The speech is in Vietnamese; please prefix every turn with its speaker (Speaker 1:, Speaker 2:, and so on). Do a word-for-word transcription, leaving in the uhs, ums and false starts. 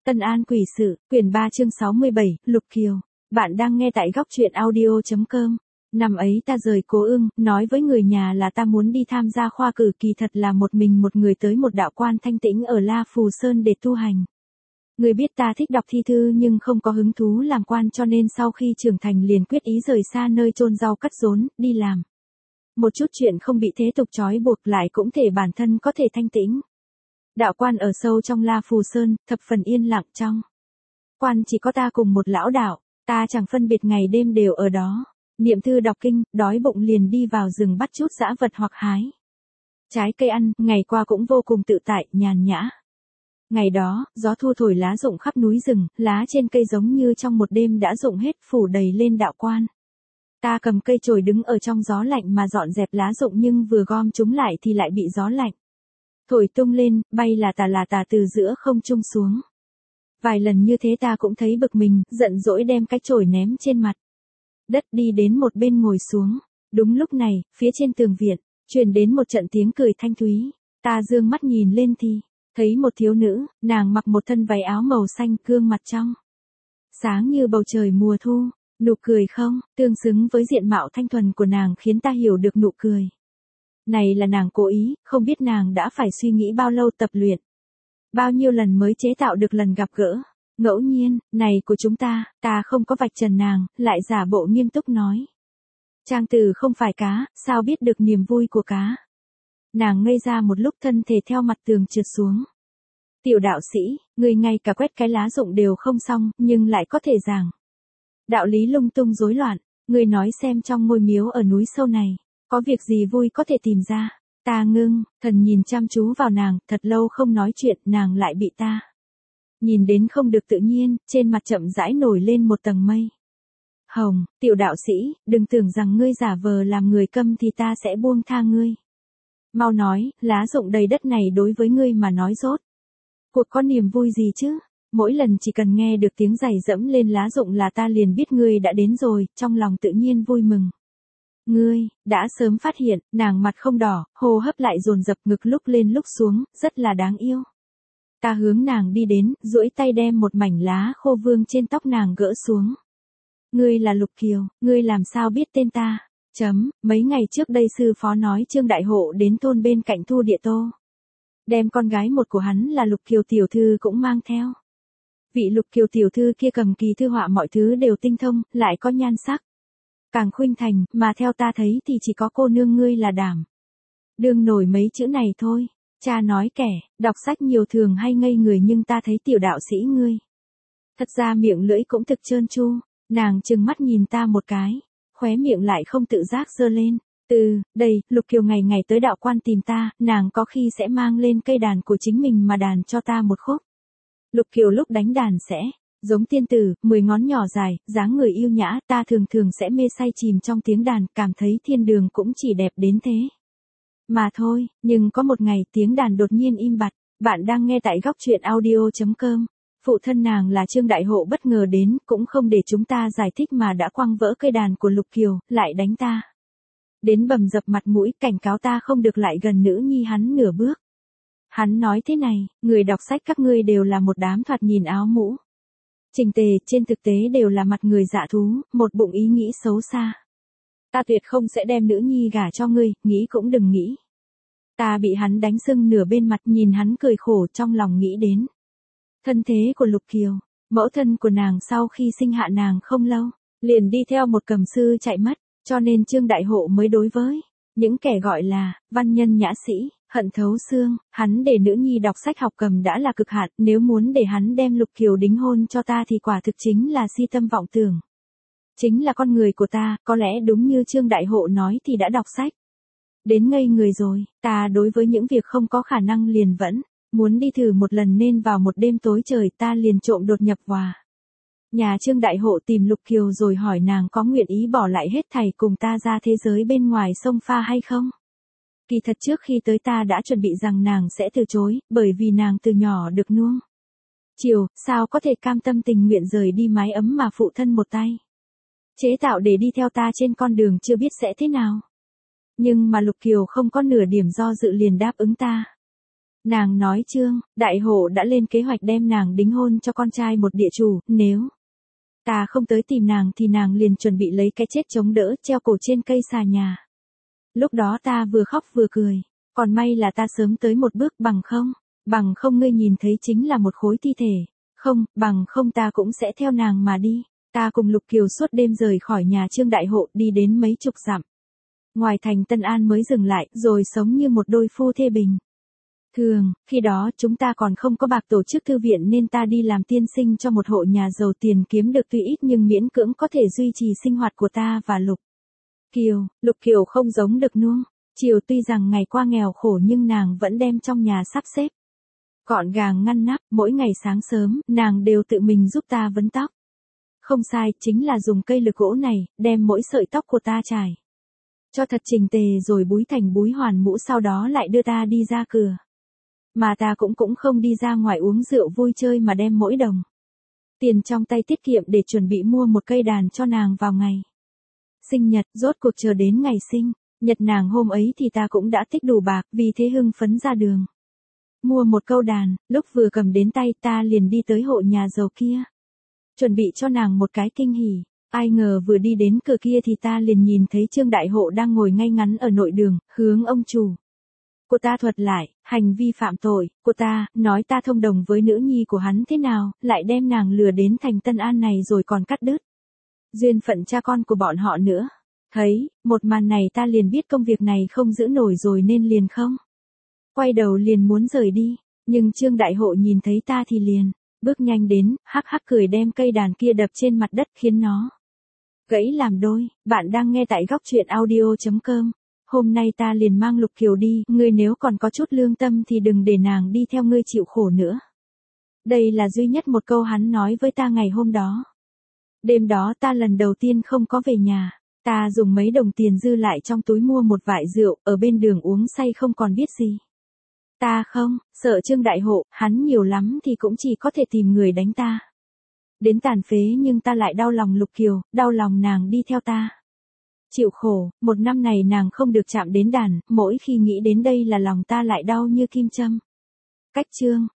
Speaker 1: Tân An quỷ sự, quyển ba chương sáu mươi bảy, Lục Kiều. Bạn đang nghe tại góc truyện audio.com. Năm ấy ta rời Cố Ưng, nói với người nhà là ta muốn đi tham gia khoa cử, kỳ thật là một mình một người tới một đạo quan thanh tĩnh ở La Phù Sơn để tu hành. Người biết ta thích đọc thi thư nhưng không có hứng thú làm quan, cho nên sau khi trưởng thành liền quyết ý rời xa nơi chôn rau cắt rốn, đi làm. Một chút chuyện không bị thế tục trói buộc, lại cũng thể bản thân có thể thanh tĩnh. Đạo quan ở sâu trong La Phù Sơn, thập phần yên lặng trong. Quan chỉ có ta cùng một lão đạo, ta chẳng phân biệt ngày đêm đều ở đó. Niệm thư đọc kinh, đói bụng liền đi vào rừng bắt chút dã vật hoặc hái trái cây ăn, ngày qua cũng vô cùng tự tại, nhàn nhã. Ngày đó, gió thu thổi lá rụng khắp núi rừng, lá trên cây giống như trong một đêm đã rụng hết, phủ đầy lên đạo quan. Ta cầm cây chổi đứng ở trong gió lạnh mà dọn dẹp lá rụng, nhưng vừa gom chúng lại thì lại bị gió lạnh thổi tung lên, bay là tà là tà từ giữa không trung xuống. Vài lần như thế ta cũng thấy bực mình, giận dỗi đem cái chổi ném trên mặt đất, đi đến một bên ngồi xuống. Đúng lúc này, phía trên tường viện truyền đến một trận tiếng cười thanh thúy. Ta dương mắt nhìn lên thì thấy một thiếu nữ, nàng mặc một thân váy áo màu xanh, gương mặt trong sáng như bầu trời mùa thu, nụ cười không tương xứng với diện mạo thanh thuần của nàng khiến ta hiểu được nụ cười này là nàng cố ý, không biết nàng đã phải suy nghĩ bao lâu, tập luyện bao nhiêu lần mới chế tạo được lần gặp gỡ ngẫu nhiên này của chúng ta. Ta không có vạch trần nàng, lại giả bộ nghiêm túc nói: Trang Tử không phải cá, sao biết được niềm vui của cá. Nàng ngây ra một lúc, thân thể theo mặt tường trượt xuống. Tiểu đạo sĩ, người ngay cả quét cái lá rụng đều không xong, nhưng lại có thể giảng đạo lý lung tung rối loạn. Người nói xem, trong ngôi miếu ở núi sâu này, có việc gì vui có thể tìm ra. Ta ngưng thần nhìn chăm chú vào nàng, thật lâu không nói chuyện, nàng lại bị ta nhìn đến không được tự nhiên, trên mặt chậm rãi nổi lên một tầng mây hồng. Tiểu đạo sĩ, đừng tưởng rằng ngươi giả vờ làm người câm thì ta sẽ buông tha ngươi. Mau nói, lá rụng đầy đất này đối với ngươi mà nói rốt cuộc có niềm vui gì chứ? Mỗi lần chỉ cần nghe được tiếng giày dẫm lên lá rụng là ta liền biết ngươi đã đến rồi, trong lòng tự nhiên vui mừng. Ngươi đã sớm phát hiện. Nàng mặt không đỏ, hô hấp lại dồn dập, ngực lúc lên lúc xuống, rất là đáng yêu. Ta hướng nàng đi đến, duỗi tay đem một mảnh lá khô vương trên tóc nàng gỡ xuống. Ngươi là Lục Kiều, ngươi làm sao biết tên ta? Chấm, mấy ngày trước đây sư phó nói Trương Đại Hộ đến thôn bên cạnh Thu Địa Tô, đem con gái một của hắn là Lục Kiều tiểu thư cũng mang theo. Vị Lục Kiều tiểu thư kia cầm kỳ thư họa, mọi thứ đều tinh thông, lại có nhan sắc càng khuynh thành, mà theo ta thấy thì chỉ có cô nương ngươi là đảm đương nổi mấy chữ này thôi. Cha nói kẻ đọc sách nhiều thường hay ngây người, nhưng ta thấy tiểu đạo sĩ ngươi thật ra miệng lưỡi cũng thực trơn tru. Nàng trừng mắt nhìn ta một cái, khóe miệng lại không tự giác giơ lên. Từ đây, Lục Kiều ngày ngày tới đạo quan tìm ta, nàng có khi sẽ mang lên cây đàn của chính mình mà đàn cho ta một khúc. Lục Kiều lúc đánh đàn sẽ giống tiên tử, mười ngón nhỏ dài, dáng người yêu nhã, ta thường thường sẽ mê say chìm trong tiếng đàn, cảm thấy thiên đường cũng chỉ đẹp đến thế mà thôi. Nhưng có một ngày tiếng đàn đột nhiên im bặt. Bạn đang nghe tại góc truyện audio.com. Phụ thân nàng là Trương Đại Hộ bất ngờ đến, cũng không để chúng ta giải thích mà đã quăng vỡ cây đàn của Lục Kiều, lại đánh ta đến bầm dập mặt mũi, cảnh cáo ta không được lại gần nữ nhi hắn nửa bước. Hắn nói thế này: người đọc sách các ngươi đều là một đám thoạt nhìn áo mũ chỉnh tề, trên thực tế đều là mặt người dạ thú, một bụng ý nghĩ xấu xa. Ta tuyệt không sẽ đem nữ nhi gả cho ngươi, nghĩ cũng đừng nghĩ. Ta bị hắn đánh sưng nửa bên mặt, nhìn hắn cười khổ, trong lòng nghĩ đến thân thế của Lục Kiều. Mẫu thân của nàng sau khi sinh hạ nàng không lâu, liền đi theo một cầm sư chạy mất, cho nên Trương Đại Hộ mới đối với những kẻ gọi là văn nhân nhã sĩ hận thấu xương. Hắn để nữ nhi đọc sách học cầm đã là cực hạn, nếu muốn để hắn đem Lục Kiều đính hôn cho ta thì quả thực chính là si tâm vọng tưởng. Chính là con người của ta, có lẽ đúng như Trương Đại Hộ nói thì đã đọc sách đến ngây người rồi. Ta đối với những việc không có khả năng liền vẫn muốn đi thử một lần, nên vào một đêm tối trời ta liền trộm đột nhập vào nhà Trương Đại Hộ tìm Lục Kiều, rồi hỏi nàng có nguyện ý bỏ lại hết thảy cùng ta ra thế giới bên ngoài sông pha hay không. Kỳ thật trước khi tới ta đã chuẩn bị rằng nàng sẽ từ chối, bởi vì nàng từ nhỏ được nuông chiều, sao có thể cam tâm tình nguyện rời đi mái ấm mà phụ thân một tay chế tạo để đi theo ta trên con đường chưa biết sẽ thế nào. Nhưng mà Lục Kiều không có nửa điểm do dự liền đáp ứng ta. Nàng nói Trương Đại Hộ đã lên kế hoạch đem nàng đính hôn cho con trai một địa chủ, nếu ta không tới tìm nàng thì nàng liền chuẩn bị lấy cái chết chống đỡ treo cổ trên cây xà nhà. Lúc đó ta vừa khóc vừa cười, còn may là ta sớm tới một bước, bằng không, bằng không ngươi nhìn thấy chính là một khối thi thể, không, bằng không ta cũng sẽ theo nàng mà đi. Ta cùng Lục Kiều suốt đêm rời khỏi nhà Trương Đại Hộ đi đến mấy chục dặm. Ngoài thành Tân An mới dừng lại, rồi sống như một đôi phu thê bình thường, khi đó chúng ta còn không có bạc tổ chức thư viện nên ta đi làm tiên sinh cho một hộ nhà giàu, tiền kiếm được tuy ít nhưng miễn cưỡng có thể duy trì sinh hoạt của ta và Lục Kiều. Lục Kiều không giống được nuông chiều, tuy rằng ngày qua nghèo khổ nhưng nàng vẫn đem trong nhà sắp xếp gọn gàng ngăn nắp, mỗi ngày sáng sớm, nàng đều tự mình giúp ta vấn tóc. Không sai, chính là dùng cây lược gỗ này, đem mỗi sợi tóc của ta trải cho thật chỉnh tề rồi búi thành búi hoàn mũ, sau đó lại đưa ta đi ra cửa. Mà ta cũng cũng không đi ra ngoài uống rượu vui chơi mà đem mỗi đồng tiền trong tay tiết kiệm để chuẩn bị mua một cây đàn cho nàng vào ngày sinh nhật. Rốt cuộc chờ đến ngày sinh nhật nàng hôm ấy thì ta cũng đã tích đủ bạc, vì thế hưng phấn ra đường mua một câu đàn. Lúc vừa cầm đến tay ta liền đi tới hộ nhà giàu kia, chuẩn bị cho nàng một cái kinh hỉ. Ai ngờ vừa đi đến cửa kia thì ta liền nhìn thấy Trương Đại Hộ đang ngồi ngay ngắn ở nội đường, hướng ông chủ của ta thuật lại hành vi phạm tội của ta, nói ta thông đồng với nữ nhi của hắn thế nào, lại đem nàng lừa đến thành Tân An này rồi còn cắt đứt duyên phận cha con của bọn họ nữa. Thấy một màn này ta liền biết công việc này không giữ nổi rồi nên liền không quay đầu liền muốn rời đi, nhưng Trương Đại Hộ nhìn thấy ta thì liền bước nhanh đến, hắc hắc cười đem cây đàn kia đập trên mặt đất khiến nó gãy làm đôi. Bạn đang nghe tại góc truyện audio chấm com. Hôm nay ta liền mang Lục Kiều đi, ngươi nếu còn có chút lương tâm thì đừng để nàng đi theo ngươi chịu khổ nữa. Đây là duy nhất một câu hắn nói với ta ngày hôm đó. Đêm đó ta lần đầu tiên không có về nhà, ta dùng mấy đồng tiền dư lại trong túi mua một vại rượu, ở bên đường uống say không còn biết gì. Ta không sợ Trương Đại Hộ, hắn nhiều lắm thì cũng chỉ có thể tìm người đánh ta đến tàn phế, nhưng ta lại đau lòng Lục Kiều, đau lòng nàng đi theo ta chịu khổ. Một năm này nàng không được chạm đến đàn, mỗi khi nghĩ đến đây là lòng ta lại đau như kim châm. Cách Trương